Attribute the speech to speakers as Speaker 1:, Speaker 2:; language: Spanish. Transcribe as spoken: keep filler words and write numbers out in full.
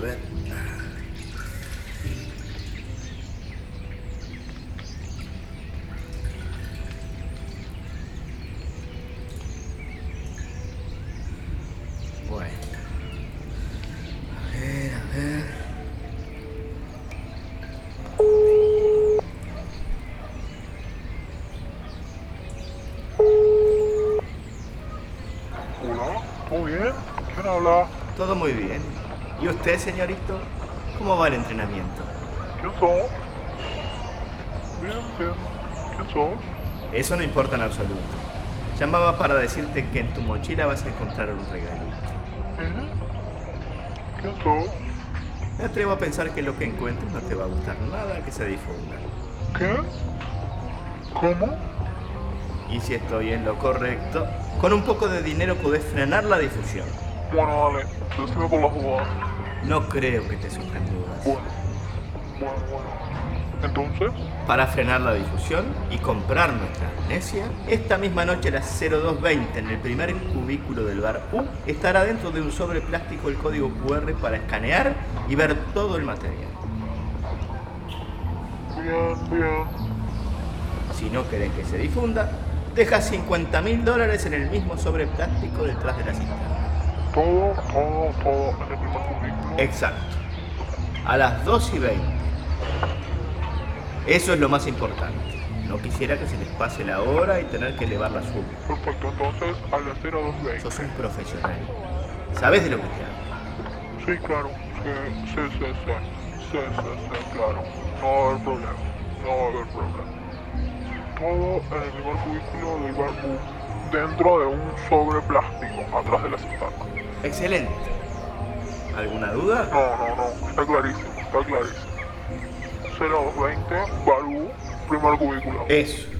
Speaker 1: ver. Bueno. A ver, a ver.
Speaker 2: Hola, ¿todo bien? ¿Quién habla?
Speaker 1: Todo muy bien. ¿Y usted, señorito? ¿Cómo va el entrenamiento?
Speaker 2: ¿Quién sos? Bien, bien. ¿Quién sos?
Speaker 1: Eso no importa en absoluto. Llamaba para decirte que en tu mochila vas a encontrar un regalito.
Speaker 2: ¿Eh? ¿Quién sos?
Speaker 1: Me atrevo a pensar que lo que encuentres no te va a gustar nada que se difunda.
Speaker 2: ¿Qué? ¿Cómo?
Speaker 1: Y si estoy en lo correcto, con un poco de dinero podés frenar la difusión.
Speaker 2: Bueno, dale, decime por las dudas.
Speaker 1: No creo que te surjan dudas.
Speaker 2: Bueno, bueno, bueno. Entonces,
Speaker 1: Para frenar la difusión y comprar nuestra amnesia, esta misma noche a las cero dos veinte en el primer cubículo del bar U estará dentro de un sobre plástico el código cu erre para escanear y ver todo el material.
Speaker 2: bien, bien.
Speaker 1: Si no querés que se difunda, deja cincuenta mil dólares en el mismo sobre plástico detrás de la cisterna.
Speaker 2: Todo, todo, todo en el primer cubículo.
Speaker 1: Exacto. A las dos y veinte. Eso es lo más importante. No quisiera que se les pase la hora y tener que elevar la suma.
Speaker 2: Perfecto, entonces a las cero dos veinte.
Speaker 1: Sos un profesional. ¿Sabés de lo que te hablo?
Speaker 2: Sí, claro. Sí, sí, sí, sí. Sí, sí, sí, claro. No va a haber problema. No va a haber problema. Todo en el primer cubículo del bar U, dentro de un sobre plástico, atrás de la cisterna.
Speaker 1: Excelente. ¿Alguna duda?
Speaker 2: No, no, no. Está clarísimo, está clarísimo. cero dos veinte, bar U, primer cubículo.
Speaker 1: Eso.